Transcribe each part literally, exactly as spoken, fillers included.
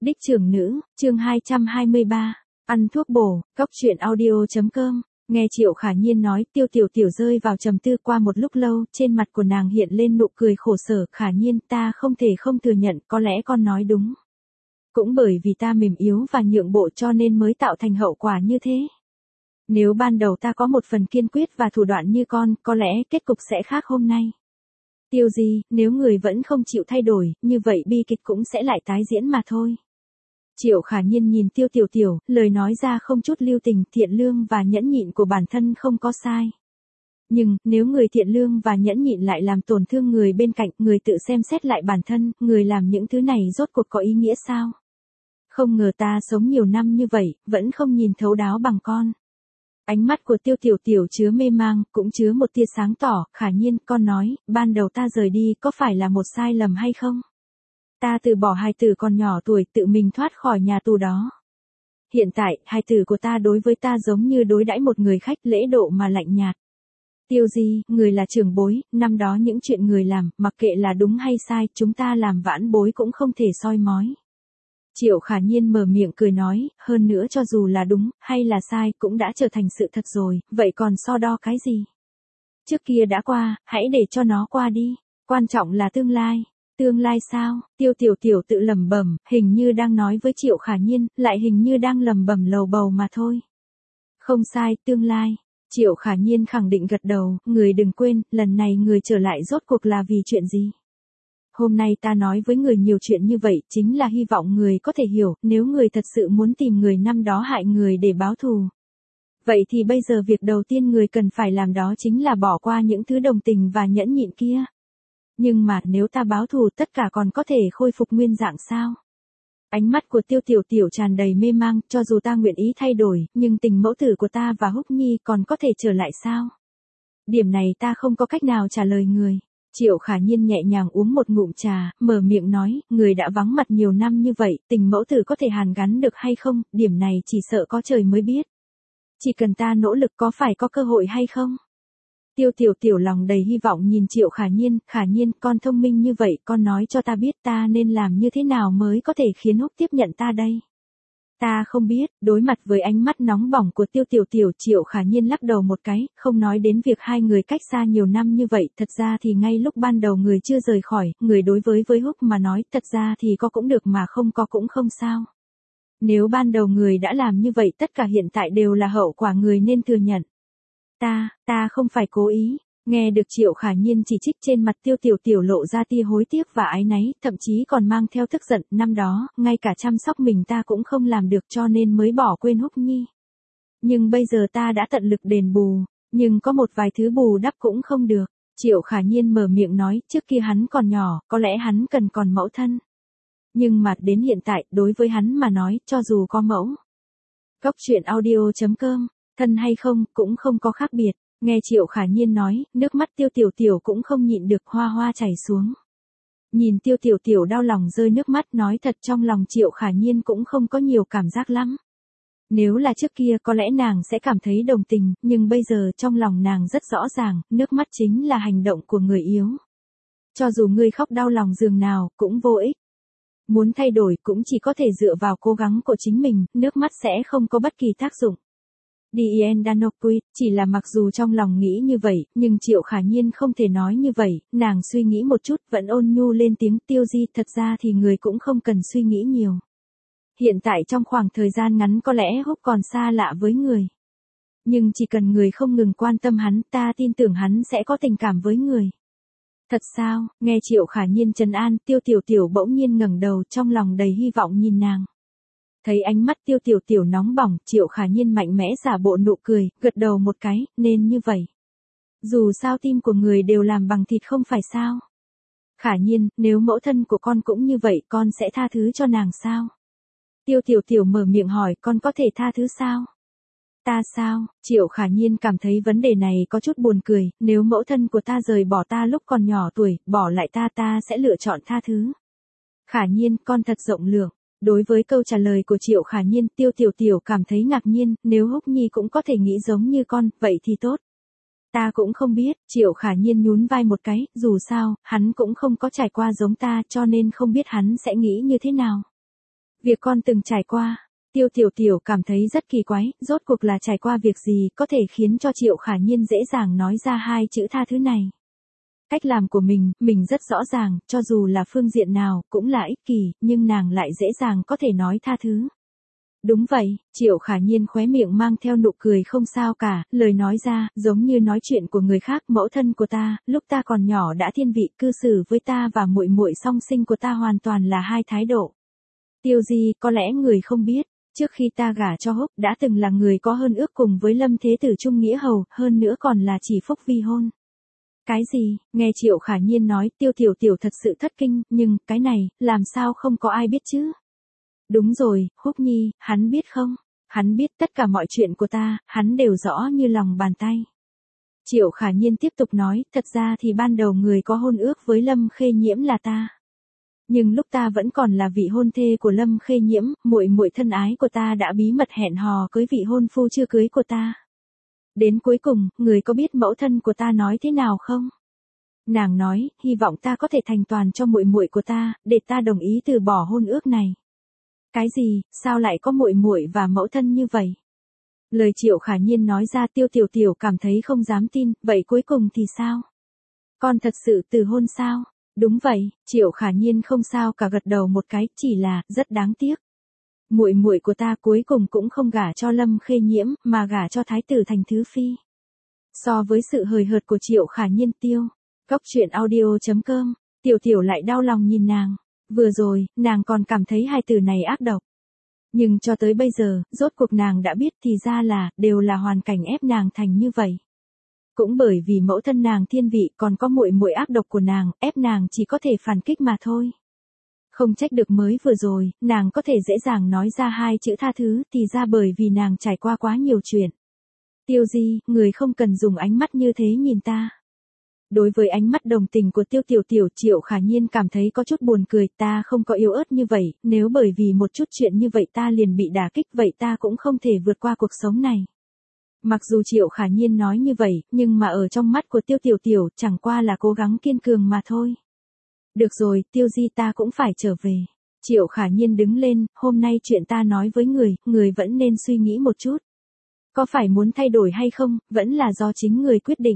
Đích trưởng nữ, chương hai trăm hai mươi ba, ăn thuốc bổ, cóc truyện audio chấm com. Nghe Triệu Khả Nhiên nói, Tiêu Tiểu Tiểu rơi vào trầm tư. Qua một lúc lâu, trên mặt của nàng hiện lên nụ cười khổ sở. Khả Nhiên, ta không thể không thừa nhận, có lẽ con nói đúng. Cũng bởi vì ta mềm yếu và nhượng bộ cho nên mới tạo thành hậu quả như thế. Nếu ban đầu ta có một phần kiên quyết và thủ đoạn như con, có lẽ kết cục sẽ khác hôm nay. Tiêu Di, nếu người vẫn không chịu thay đổi, như vậy bi kịch cũng sẽ lại tái diễn mà thôi. Triệu Khả Nhiên nhìn Tiêu Tiểu Tiểu, lời nói ra không chút lưu tình, thiện lương và nhẫn nhịn của bản thân không có sai. Nhưng, nếu người thiện lương và nhẫn nhịn lại làm tổn thương người bên cạnh, người tự xem xét lại bản thân, người làm những thứ này rốt cuộc có ý nghĩa sao? Không ngờ ta sống nhiều năm như vậy, vẫn không nhìn thấu đáo bằng con. Ánh mắt của Tiêu Tiểu Tiểu chứa mê mang, cũng chứa một tia sáng tỏ. Khả Nhiên, con nói, ban đầu ta rời đi có phải là một sai lầm hay không? Ta từ bỏ hài tử còn nhỏ tuổi, tự mình thoát khỏi nhà tù đó. Hiện tại, hài tử của ta đối với ta giống như đối đãi một người khách, lễ độ mà lạnh nhạt. Tiêu Di, người là trưởng bối, năm đó những chuyện người làm, mặc kệ là đúng hay sai, chúng ta làm vãn bối cũng không thể soi mói. Triệu Khả Nhiên mở miệng cười nói, hơn nữa cho dù là đúng, hay là sai, cũng đã trở thành sự thật rồi, vậy còn so đo cái gì? Trước kia đã qua, hãy để cho nó qua đi, quan trọng là tương lai. Tương lai sao? Tiêu Tiểu Tiểu tự lẩm bẩm, hình như đang nói với Triệu Khả Nhiên, lại hình như đang lẩm bẩm lầu bầu mà thôi. Không sai, tương lai. Triệu Khả Nhiên khẳng định gật đầu, người đừng quên, lần này người trở lại rốt cuộc là vì chuyện gì? Hôm nay ta nói với người nhiều chuyện như vậy, chính là hy vọng người có thể hiểu, nếu người thật sự muốn tìm người năm đó hại người để báo thù. Vậy thì bây giờ việc đầu tiên người cần phải làm đó chính là bỏ qua những thứ đồng tình và nhẫn nhịn kia. Nhưng mà nếu ta báo thù tất cả còn có thể khôi phục nguyên dạng sao? Ánh mắt của Tiêu Tiểu Tiểu tràn đầy mê mang, cho dù ta nguyện ý thay đổi, nhưng tình mẫu tử của ta và Húc Nhi còn có thể trở lại sao? Điểm này ta không có cách nào trả lời người. Triệu Khả Nhiên nhẹ nhàng uống một ngụm trà, mở miệng nói, người đã vắng mặt nhiều năm như vậy, tình mẫu tử có thể hàn gắn được hay không, điểm này chỉ sợ có trời mới biết. Chỉ cần ta nỗ lực có phải có cơ hội hay không? Tiêu Tiểu Tiểu lòng đầy hy vọng nhìn Triệu Khả Nhiên, Khả Nhiên, con thông minh như vậy, con nói cho ta biết ta nên làm như thế nào mới có thể khiến Húc tiếp nhận ta đây. Ta không biết, đối mặt với ánh mắt nóng bỏng của Tiêu Tiểu Tiểu, Triệu Khả Nhiên lắc đầu một cái, không nói đến việc hai người cách xa nhiều năm như vậy, thật ra thì ngay lúc ban đầu người chưa rời khỏi, người đối với với Húc mà nói, thật ra thì có cũng được mà không có cũng không sao. Nếu ban đầu người đã làm như vậy tất cả hiện tại đều là hậu quả người nên thừa nhận. Ta, ta không phải cố ý. Nghe được Triệu Khả Nhiên chỉ trích trên mặt Tiêu Tiểu Tiểu lộ ra tia hối tiếc và áy náy, thậm chí còn mang theo tức giận, năm đó, ngay cả chăm sóc mình ta cũng không làm được cho nên mới bỏ quên Húc Nhi. Nhưng bây giờ ta đã tận lực đền bù, nhưng có một vài thứ bù đắp cũng không được. Triệu Khả Nhiên mở miệng nói, trước kia hắn còn nhỏ, có lẽ hắn cần còn mẫu thân. Nhưng mà đến hiện tại, đối với hắn mà nói, cho dù có mẫu. Cóc truyện audio chấm com, thân hay không, cũng không có khác biệt. Nghe Triệu Khả Nhiên nói, nước mắt Tiêu Tiểu Tiểu cũng không nhịn được hoa hoa chảy xuống. Nhìn Tiêu Tiểu Tiểu đau lòng rơi nước mắt, nói thật trong lòng Triệu Khả Nhiên cũng không có nhiều cảm giác lắm. Nếu là trước kia có lẽ nàng sẽ cảm thấy đồng tình, nhưng bây giờ trong lòng nàng rất rõ ràng, nước mắt chính là hành động của người yếu. Cho dù ngươi khóc đau lòng giường nào, cũng vô ích. Muốn thay đổi cũng chỉ có thể dựa vào cố gắng của chính mình, nước mắt sẽ không có bất kỳ tác dụng. Dien Danokui, chỉ là mặc dù trong lòng nghĩ như vậy, nhưng Triệu Khả Nhiên không thể nói như vậy, nàng suy nghĩ một chút, vẫn ôn nhu lên tiếng, Tiêu Di, thật ra thì người cũng không cần suy nghĩ nhiều. Hiện tại trong khoảng thời gian ngắn có lẽ Húc còn xa lạ với người. Nhưng chỉ cần người không ngừng quan tâm hắn, ta tin tưởng hắn sẽ có tình cảm với người. Thật sao? Nghe Triệu Khả Nhiên trấn an, Tiêu Tiểu Tiểu bỗng nhiên ngẩng đầu, trong lòng đầy hy vọng nhìn nàng. Thấy ánh mắt Tiêu Tiểu Tiểu nóng bỏng, Triệu Khả Nhiên mạnh mẽ giả bộ nụ cười, gật đầu một cái, nên như vậy. Dù sao tim của người đều làm bằng thịt không phải sao? Khả Nhiên, nếu mẫu thân của con cũng như vậy, con sẽ tha thứ cho nàng sao? Tiêu Tiểu Tiểu mở miệng hỏi, con có thể tha thứ sao? Ta sao? Triệu Khả Nhiên cảm thấy vấn đề này có chút buồn cười, nếu mẫu thân của ta rời bỏ ta lúc còn nhỏ tuổi, bỏ lại ta ta sẽ lựa chọn tha thứ. Khả Nhiên, con thật rộng lượng. Đối với câu trả lời của Triệu Khả Nhiên, Tiêu Tiểu Tiểu cảm thấy ngạc nhiên, nếu Húc Nhi cũng có thể nghĩ giống như con, vậy thì tốt. Ta cũng không biết, Triệu Khả Nhiên nhún vai một cái, dù sao, hắn cũng không có trải qua giống ta cho nên không biết hắn sẽ nghĩ như thế nào. Việc con từng trải qua. Tiêu Tiểu Tiểu cảm thấy rất kỳ quái, rốt cuộc là trải qua việc gì có thể khiến cho Triệu Khả Nhiên dễ dàng nói ra hai chữ tha thứ này. Cách làm của mình, mình rất rõ ràng, cho dù là phương diện nào, cũng là ích kỷ, nhưng nàng lại dễ dàng có thể nói tha thứ. Đúng vậy, Triệu Khả Nhiên khóe miệng mang theo nụ cười không sao cả, lời nói ra, giống như nói chuyện của người khác, mẫu thân của ta, lúc ta còn nhỏ đã thiên vị, cư xử với ta và muội muội song sinh của ta hoàn toàn là hai thái độ. Tiêu Di, có lẽ người không biết, trước khi ta gả cho Húc, đã từng là người có hơn ước cùng với Lâm Thế Tử Trung Nghĩa Hầu, hơn nữa còn là chỉ phúc vi hôn. Cái gì, nghe Triệu Khả Nhiên nói, Tiêu Tiểu Tiểu thật sự thất kinh, nhưng, cái này, làm sao không có ai biết chứ? Đúng rồi, Húc Nhi, hắn biết không? Hắn biết tất cả mọi chuyện của ta, hắn đều rõ như lòng bàn tay. Triệu Khả Nhiên tiếp tục nói, thật ra thì ban đầu người có hôn ước với Lâm Khê Nhiễm là ta. Nhưng lúc ta vẫn còn là vị hôn thê của Lâm Khê Nhiễm, muội muội thân ái của ta đã bí mật hẹn hò cưới vị hôn phu chưa cưới của ta. Đến cuối cùng, người có biết mẫu thân của ta nói thế nào không? Nàng nói, hy vọng ta có thể thành toàn cho muội muội của ta, để ta đồng ý từ bỏ hôn ước này. Cái gì, sao lại có muội muội và mẫu thân như vậy? Lời Triệu Khả Nhiên nói ra Tiêu Tiểu Tiểu cảm thấy không dám tin, vậy cuối cùng thì sao? Con thật sự từ hôn sao? Đúng vậy, Triệu Khả Nhiên không sao cả gật đầu một cái, chỉ là, rất đáng tiếc. Muội muội của ta cuối cùng cũng không gả cho Lâm Khê Nhiễm, mà gả cho Thái tử Thành Thứ Phi. So với sự hời hợt của Triệu Khả Nhiên tiêu, Cóc truyện audio chấm com, Tiểu Tiểu lại đau lòng nhìn nàng. Vừa rồi, nàng còn cảm thấy hai từ này ác độc. Nhưng cho tới bây giờ, rốt cuộc nàng đã biết thì ra là, đều là hoàn cảnh ép nàng thành như vậy. Cũng bởi vì mẫu thân nàng thiên vị còn có muội muội ác độc của nàng, ép nàng chỉ có thể phản kích mà thôi. Không trách được mới vừa rồi, nàng có thể dễ dàng nói ra hai chữ tha thứ thì ra bởi vì nàng trải qua quá nhiều chuyện. Tiêu Di, người không cần dùng ánh mắt như thế nhìn ta. Đối với ánh mắt đồng tình của Tiêu Tiểu Tiểu, Triệu Khả Nhiên cảm thấy có chút buồn cười, ta không có yếu ớt như vậy, nếu bởi vì một chút chuyện như vậy ta liền bị đả kích vậy ta cũng không thể vượt qua cuộc sống này. Mặc dù Triệu Khả Nhiên nói như vậy, nhưng mà ở trong mắt của Tiêu Tiểu Tiểu chẳng qua là cố gắng kiên cường mà thôi. Được rồi, Tiêu Di ta cũng phải trở về. Triệu Khả Nhiên đứng lên, hôm nay chuyện ta nói với người, người vẫn nên suy nghĩ một chút. Có phải muốn thay đổi hay không, vẫn là do chính người quyết định.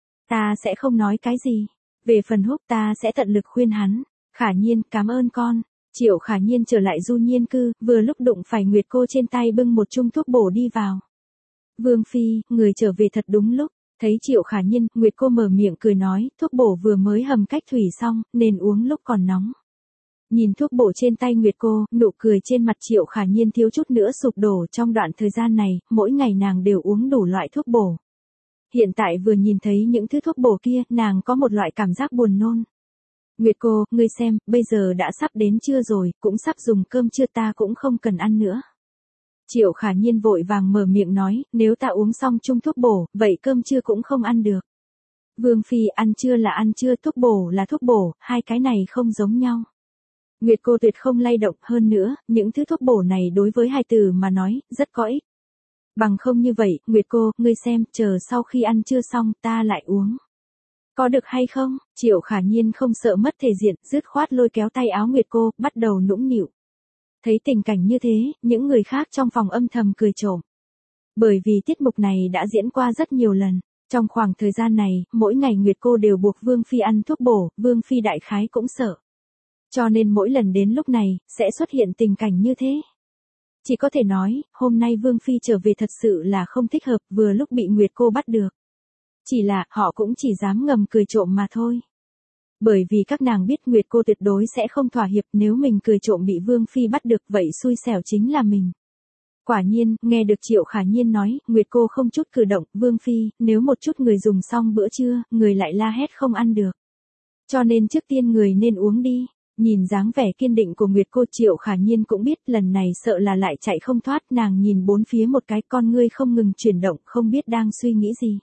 Ta sẽ không nói cái gì. Về phần Húc ta sẽ tận lực khuyên hắn. Khả Nhiên, cảm ơn con. Triệu Khả Nhiên trở lại Du Nhiên cư, vừa lúc đụng phải Nguyệt cô trên tay bưng một chung thuốc bổ đi vào. Vương Phi, người trở về thật đúng lúc. Thấy Triệu Khả Nhiên, Nguyệt cô mở miệng cười nói, thuốc bổ vừa mới hầm cách thủy xong, nên uống lúc còn nóng. Nhìn thuốc bổ trên tay Nguyệt cô, nụ cười trên mặt Triệu Khả Nhiên thiếu chút nữa sụp đổ. Trong đoạn thời gian này, mỗi ngày nàng đều uống đủ loại thuốc bổ. Hiện tại vừa nhìn thấy những thứ thuốc bổ kia, nàng có một loại cảm giác buồn nôn. Nguyệt cô, ngươi xem, bây giờ đã sắp đến trưa rồi, cũng sắp dùng cơm trưa ta cũng không cần ăn nữa. Triệu Khả Nhiên vội vàng mở miệng nói, nếu ta uống xong chung thuốc bổ, vậy cơm trưa cũng không ăn được. Vương Phi, ăn trưa là ăn trưa, thuốc bổ là thuốc bổ, hai cái này không giống nhau. Nguyệt cô tuyệt không lay động, hơn nữa, những thứ thuốc bổ này đối với hài tử mà nói, rất có ích. Bằng không như vậy, Nguyệt cô, ngươi xem, chờ sau khi ăn trưa xong, ta lại uống. Có được hay không? Triệu Khả Nhiên không sợ mất thể diện, dứt khoát lôi kéo tay áo Nguyệt cô, bắt đầu nũng nịu. Thấy tình cảnh như thế, những người khác trong phòng âm thầm cười trộm. Bởi vì tiết mục này đã diễn qua rất nhiều lần. Trong khoảng thời gian này, mỗi ngày Nguyệt cô đều buộc Vương Phi ăn thuốc bổ, Vương Phi đại khái cũng sợ. Cho nên mỗi lần đến lúc này, sẽ xuất hiện tình cảnh như thế. Chỉ có thể nói, hôm nay Vương Phi trở về thật sự là không thích hợp, vừa lúc bị Nguyệt cô bắt được. Chỉ là, họ cũng chỉ dám ngầm cười trộm mà thôi. Bởi vì các nàng biết Nguyệt cô tuyệt đối sẽ không thỏa hiệp, nếu mình cười trộm bị Vương Phi bắt được, vậy xui xẻo chính là mình. Quả nhiên, nghe được Triệu Khả Nhiên nói, Nguyệt cô không chút cử động, Vương Phi, nếu một chút người dùng xong bữa trưa, người lại la hét không ăn được. Cho nên trước tiên người nên uống đi. Nhìn dáng vẻ kiên định của Nguyệt cô, Triệu Khả Nhiên cũng biết lần này sợ là lại chạy không thoát, nàng nhìn bốn phía một cái, con ngươi không ngừng chuyển động, không biết đang suy nghĩ gì.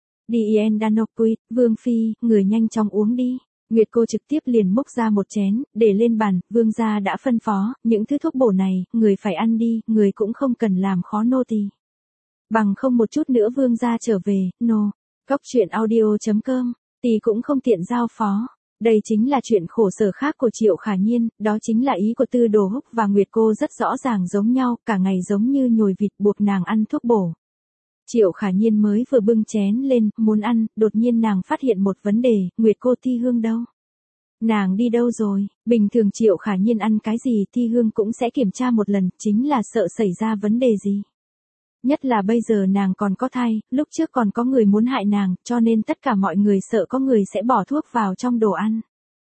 Dien Danopuit, Vương Phi, người nhanh chóng uống đi. Nguyệt cô trực tiếp liền múc ra một chén, để lên bàn, vương gia đã phân phó, những thứ thuốc bổ này, người phải ăn đi, người cũng không cần làm khó nô tỳ. Bằng không một chút nữa vương gia trở về, nô. Cóc truyện audio chấm com, tỳ cũng không tiện giao phó. Đây chính là chuyện khổ sở khác của Triệu Khả Nhiên, đó chính là ý của Tư Đồ Húc và Nguyệt cô rất rõ ràng giống nhau, cả ngày giống như nhồi vịt buộc nàng ăn thuốc bổ. Triệu Khả Nhiên mới vừa bưng chén lên, muốn ăn, đột nhiên nàng phát hiện một vấn đề, Nguyệt cô Thi Hương đâu? Nàng đi đâu rồi? Bình thường Triệu Khả Nhiên ăn cái gì Thi Hương cũng sẽ kiểm tra một lần, chính là sợ xảy ra vấn đề gì. Nhất là bây giờ nàng còn có thai, lúc trước còn có người muốn hại nàng, cho nên tất cả mọi người sợ có người sẽ bỏ thuốc vào trong đồ ăn.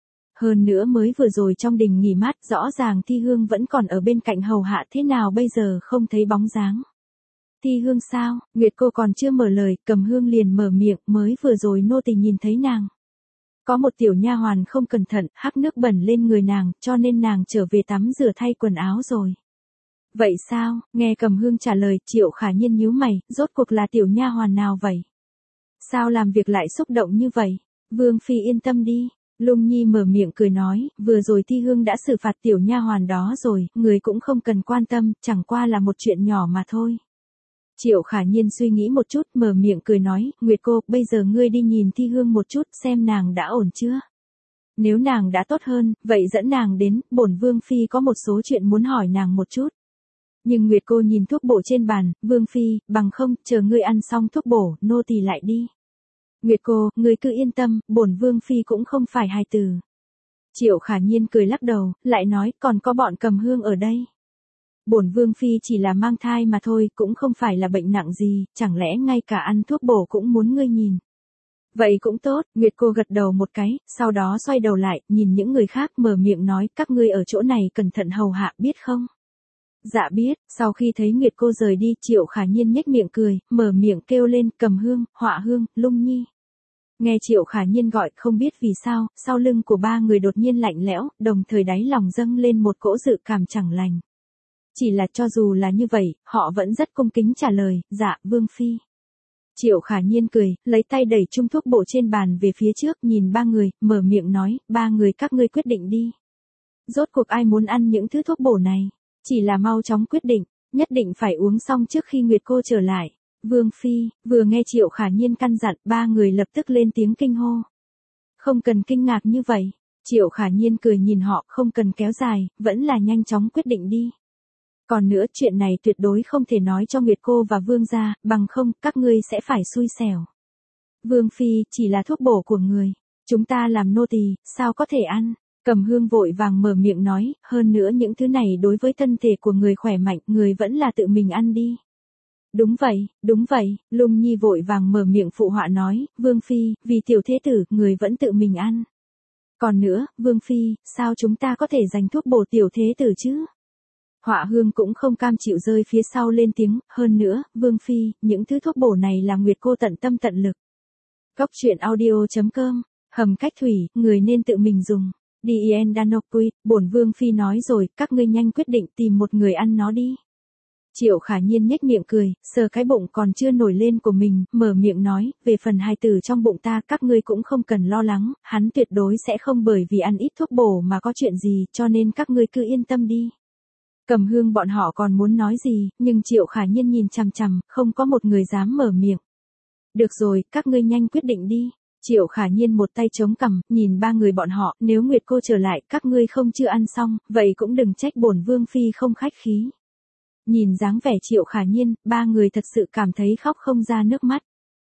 Hơn nữa mới vừa rồi trong đình nghỉ mát, rõ ràng Thi Hương vẫn còn ở bên cạnh hầu hạ, thế nào bây giờ không thấy bóng dáng. Thi Hương sao? Nguyệt cô còn chưa mở lời, Cầm Hương liền mở miệng, mới vừa rồi nô tỳ nhìn thấy nàng. Có một tiểu nha hoàn không cẩn thận, hắc nước bẩn lên người nàng, cho nên nàng trở về tắm rửa thay quần áo rồi. Vậy sao? Nghe Cầm Hương trả lời, Triệu Khả Nhiên nhíu mày, rốt cuộc là tiểu nha hoàn nào vậy? Sao làm việc lại xúc động như vậy? Vương phi yên tâm đi. Lung Nhi mở miệng cười nói, vừa rồi Thi Hương đã xử phạt tiểu nha hoàn đó rồi, người cũng không cần quan tâm, chẳng qua là một chuyện nhỏ mà thôi. Triệu Khả Nhiên suy nghĩ một chút, mở miệng cười nói, Nguyệt cô, bây giờ ngươi đi nhìn Thi Hương một chút, xem nàng đã ổn chưa? Nếu nàng đã tốt hơn, vậy dẫn nàng đến, bổn Vương phi có một số chuyện muốn hỏi nàng một chút. Nhưng Nguyệt cô nhìn thuốc bổ trên bàn, Vương phi, bằng không, chờ ngươi ăn xong thuốc bổ, nô tỳ lại đi. Nguyệt cô, ngươi cứ yên tâm, bổn Vương phi cũng không phải hài tử. Triệu Khả Nhiên cười lắc đầu, lại nói, còn có bọn Cầm Hương ở đây. Bổn Vương phi chỉ là mang thai mà thôi, cũng không phải là bệnh nặng gì, chẳng lẽ ngay cả ăn thuốc bổ cũng muốn ngươi nhìn. Vậy cũng tốt, Nguyệt cô gật đầu một cái, sau đó xoay đầu lại, nhìn những người khác mở miệng nói, các ngươi ở chỗ này cẩn thận hầu hạ, biết không? Dạ biết, sau khi thấy Nguyệt cô rời đi, Triệu Khả Nhiên nhếch miệng cười, mở miệng kêu lên, Cầm Hương, Họa Hương, Lung Nhi. Nghe Triệu Khả Nhiên gọi, không biết vì sao, sau lưng của ba người đột nhiên lạnh lẽo, đồng thời đáy lòng dâng lên một cỗ dự cảm chẳng lành. Chỉ là cho dù là như vậy, họ vẫn rất cung kính trả lời, dạ, Vương phi. Triệu Khả Nhiên cười, lấy tay đẩy chung thuốc bổ trên bàn về phía trước, nhìn ba người, mở miệng nói, ba người các ngươi quyết định đi. Rốt cuộc ai muốn ăn những thứ thuốc bổ này? Chỉ là mau chóng quyết định, nhất định phải uống xong trước khi Nguyệt cô trở lại. Vương phi, vừa nghe Triệu Khả Nhiên căn dặn, ba người lập tức lên tiếng kinh hô. Không cần kinh ngạc như vậy. Triệu Khả Nhiên cười nhìn họ, không cần kéo dài, vẫn là nhanh chóng quyết định đi. Còn nữa, chuyện này tuyệt đối không thể nói cho Nguyệt cô và Vương gia, bằng không, các ngươi sẽ phải xui xẻo. Vương phi, chỉ là thuốc bổ của người. Chúng ta làm nô tỳ, sao có thể ăn? Cầm Hương vội vàng mở miệng nói, hơn nữa những thứ này đối với thân thể của người khỏe mạnh, người vẫn là tự mình ăn đi. Đúng vậy, đúng vậy, Lung Nhi vội vàng mở miệng phụ họa nói, Vương phi, vì tiểu thế tử, người vẫn tự mình ăn. Còn nữa, Vương phi, sao chúng ta có thể dành thuốc bổ tiểu thế tử chứ? Họa Hương cũng không cam chịu rơi phía sau lên tiếng, hơn nữa, Vương phi, những thứ thuốc bổ này là Nguyệt cô tận tâm tận lực. Góc truyện audio chấm com, hầm cách thủy, người nên tự mình dùng. Dien Danoquit, bổn Vương phi nói rồi, các ngươi nhanh quyết định tìm một người ăn nó đi. Triệu Khả Nhiên nhếch miệng cười, sờ cái bụng còn chưa nổi lên của mình, mở miệng nói, về phần hài tử trong bụng ta, các ngươi cũng không cần lo lắng, hắn tuyệt đối sẽ không bởi vì ăn ít thuốc bổ mà có chuyện gì, cho nên các ngươi cứ yên tâm đi. Cầm Hương bọn họ còn muốn nói gì, nhưng Triệu Khả Nhiên nhìn chằm chằm, không có một người dám mở miệng. Được rồi, các ngươi nhanh quyết định đi. Triệu Khả Nhiên một tay chống cằm, nhìn ba người bọn họ, nếu Nguyệt cô trở lại, các ngươi không chưa ăn xong, vậy cũng đừng trách bổn Vương phi không khách khí. Nhìn dáng vẻ Triệu Khả Nhiên, ba người thật sự cảm thấy khóc không ra nước mắt.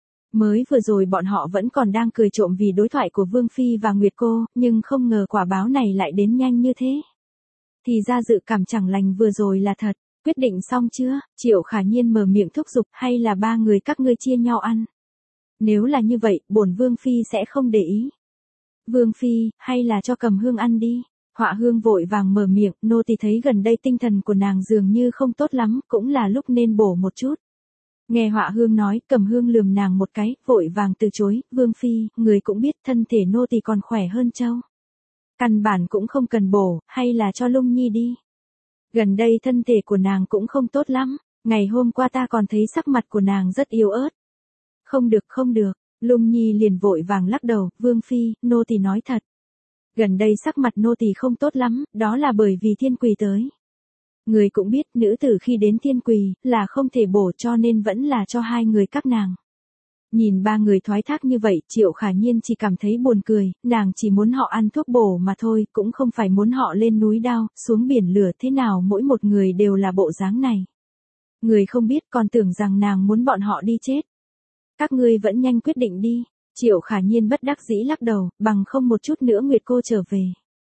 Mới vừa rồi bọn họ vẫn còn đang cười trộm vì đối thoại của Vương phi và Nguyệt cô, nhưng không ngờ quả báo này lại đến nhanh như thế. Thì ra dự cảm chẳng lành vừa rồi là thật. Quyết định xong chưa? Triệu Khả Nhiên mở miệng thúc giục, hay là ba người các ngươi chia nhau ăn? Nếu là như vậy, bổn Vương phi sẽ không để ý. Vương phi, hay là cho Cầm Hương ăn đi. Họa Hương vội vàng mở miệng, nô tỳ thấy gần đây tinh thần của nàng dường như không tốt lắm, cũng là lúc nên bổ một chút. Nghe Họa Hương nói, Cầm Hương lườm nàng một cái, vội vàng từ chối, Vương phi, người cũng biết thân thể nô tỳ còn khỏe hơn châu. Căn bản cũng không cần bổ, hay là cho Lung Nhi đi. Gần đây thân thể của nàng cũng không tốt lắm, ngày hôm qua ta còn thấy sắc mặt của nàng rất yếu ớt. Không được không được, Lung Nhi liền vội vàng lắc đầu, Vương phi, nô tỳ nói thật. Gần đây sắc mặt nô tỳ không tốt lắm, đó là bởi vì Thiên Quỳ tới. Người cũng biết nữ tử khi đến Thiên Quỳ là không thể bổ cho nên vẫn là cho hai người các nàng. Nhìn ba người thoái thác như vậy, Triệu Khả Nhiên chỉ cảm thấy buồn cười, nàng chỉ muốn họ ăn thuốc bổ mà thôi, cũng không phải muốn họ lên núi đao, xuống biển lửa thế nào mỗi một người đều là bộ dáng này. Người không biết còn tưởng rằng nàng muốn bọn họ đi chết. Các ngươi vẫn nhanh quyết định đi. Triệu Khả Nhiên bất đắc dĩ lắc đầu, bằng không một chút nữa Nguyệt cô trở về.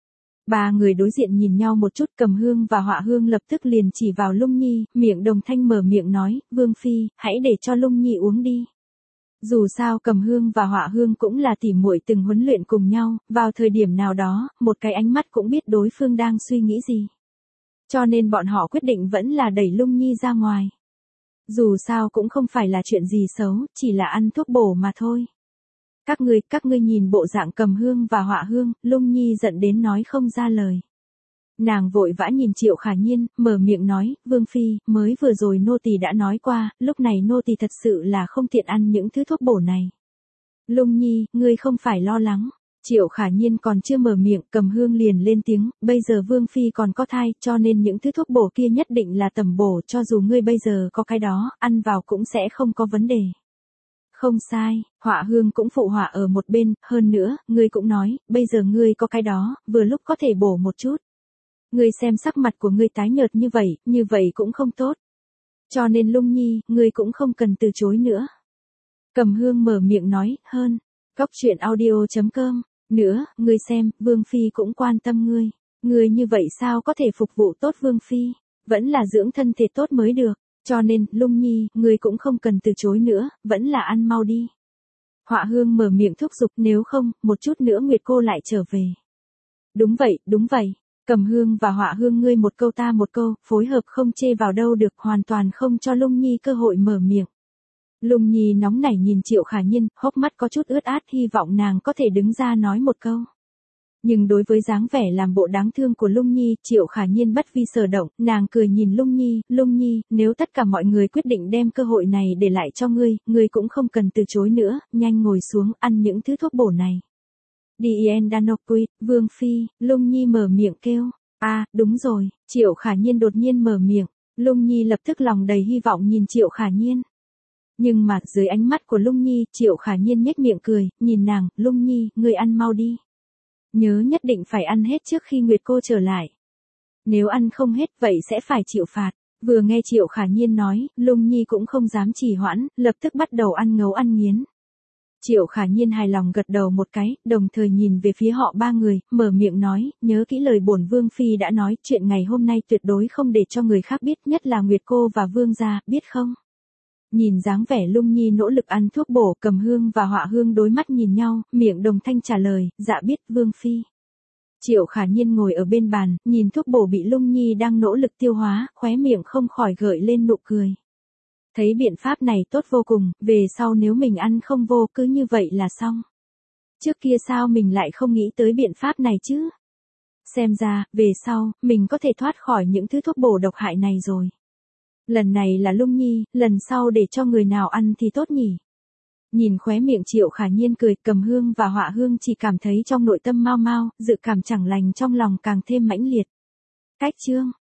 Ba người đối diện nhìn nhau một chút, Cầm Hương và Họa Hương lập tức liền chỉ vào Lung Nhi, miệng đồng thanh mở miệng nói, Vương Phi, hãy để cho Lung Nhi uống đi. Dù sao Cầm Hương và Họa Hương cũng là tỉ muội từng huấn luyện cùng nhau, vào thời điểm nào đó, một cái ánh mắt cũng biết đối phương đang suy nghĩ gì. Cho nên bọn họ quyết định vẫn là đẩy Lung Nhi ra ngoài. Dù sao cũng không phải là chuyện gì xấu, chỉ là ăn thuốc bổ mà thôi. Các ngươi, các ngươi nhìn bộ dạng Cầm Hương và Họa Hương, Lung Nhi giận đến nói không ra lời. Nàng vội vã nhìn Triệu Khả Nhiên, mở miệng nói, Vương Phi, mới vừa rồi nô tỳ đã nói qua, lúc này nô tỳ thật sự là không tiện ăn những thứ thuốc bổ này. Lung Nhi, ngươi không phải lo lắng. Triệu Khả Nhiên còn chưa mở miệng, Cầm Hương liền lên tiếng, bây giờ Vương Phi còn có thai, cho nên những thứ thuốc bổ kia nhất định là tầm bổ, cho dù ngươi bây giờ có cái đó, ăn vào cũng sẽ không có vấn đề. Không sai, Họa Hương cũng phụ họa ở một bên, hơn nữa, ngươi cũng nói, bây giờ ngươi có cái đó, vừa lúc có thể bổ một chút. Ngươi xem sắc mặt của ngươi tái nhợt như vậy, như vậy cũng không tốt. Cho nên Lung Nhi, ngươi cũng không cần từ chối nữa. Cầm Hương mở miệng nói, hơn, góc truyện audio chấm com, nữa, ngươi xem, Vương Phi cũng quan tâm ngươi. Ngươi như vậy sao có thể phục vụ tốt Vương Phi, vẫn là dưỡng thân thể tốt mới được. Cho nên, Lung Nhi, ngươi cũng không cần từ chối nữa, vẫn là ăn mau đi. Họa Hương mở miệng thúc giục, nếu không, một chút nữa Nguyệt cô lại trở về. Đúng vậy, đúng vậy. Cầm Hương và Họa Hương ngươi một câu ta một câu, phối hợp không chê vào đâu được, hoàn toàn không cho Lung Nhi cơ hội mở miệng. Lung Nhi nóng nảy nhìn Triệu Khả Nhiên, hốc mắt có chút ướt át, hy vọng nàng có thể đứng ra nói một câu. Nhưng đối với dáng vẻ làm bộ đáng thương của Lung Nhi, Triệu Khả Nhiên bất vi sở động, nàng cười nhìn Lung Nhi, Lung Nhi, nếu tất cả mọi người quyết định đem cơ hội này để lại cho ngươi, ngươi cũng không cần từ chối nữa, nhanh ngồi xuống, ăn những thứ thuốc bổ này. Dien Danokui, Vương Phi, Lung Nhi mở miệng kêu, a đúng rồi, Triệu Khả Nhiên đột nhiên mở miệng, Lung Nhi lập tức lòng đầy hy vọng nhìn Triệu Khả Nhiên. Nhưng mà, dưới ánh mắt của Lung Nhi, Triệu Khả Nhiên nhếch miệng cười, nhìn nàng, Lung Nhi, ngươi ăn mau đi. Nhớ nhất định phải ăn hết trước khi Nguyệt cô trở lại. Nếu ăn không hết vậy sẽ phải chịu phạt. Vừa nghe Triệu Khả Nhiên nói, Lung Nhi cũng không dám trì hoãn, lập tức bắt đầu ăn ngấu ăn nghiến. Triệu Khả Nhiên hài lòng gật đầu một cái, đồng thời nhìn về phía họ ba người, mở miệng nói, nhớ kỹ lời bổn Vương Phi đã nói, chuyện ngày hôm nay tuyệt đối không để cho người khác biết, nhất là Nguyệt cô và Vương gia, biết không? Nhìn dáng vẻ Lung Nhi nỗ lực ăn thuốc bổ, Cầm Hương và Họa Hương đối mắt nhìn nhau, miệng đồng thanh trả lời, dạ biết Vương Phi. Triệu Khả Nhiên ngồi ở bên bàn, nhìn thuốc bổ bị Lung Nhi đang nỗ lực tiêu hóa, khóe miệng không khỏi gợi lên nụ cười. Thấy biện pháp này tốt vô cùng, về sau nếu mình ăn không vô cứ như vậy là xong. Trước kia sao mình lại không nghĩ tới biện pháp này chứ? Xem ra, về sau, mình có thể thoát khỏi những thứ thuốc bổ độc hại này rồi. Lần này là Lung Nhi, lần sau để cho người nào ăn thì tốt nhỉ? Nhìn khóe miệng Triệu Khả Nhiên cười, Cầm Hương và Họa Hương chỉ cảm thấy trong nội tâm mau mau, dự cảm chẳng lành trong lòng càng thêm mãnh liệt. Cách chương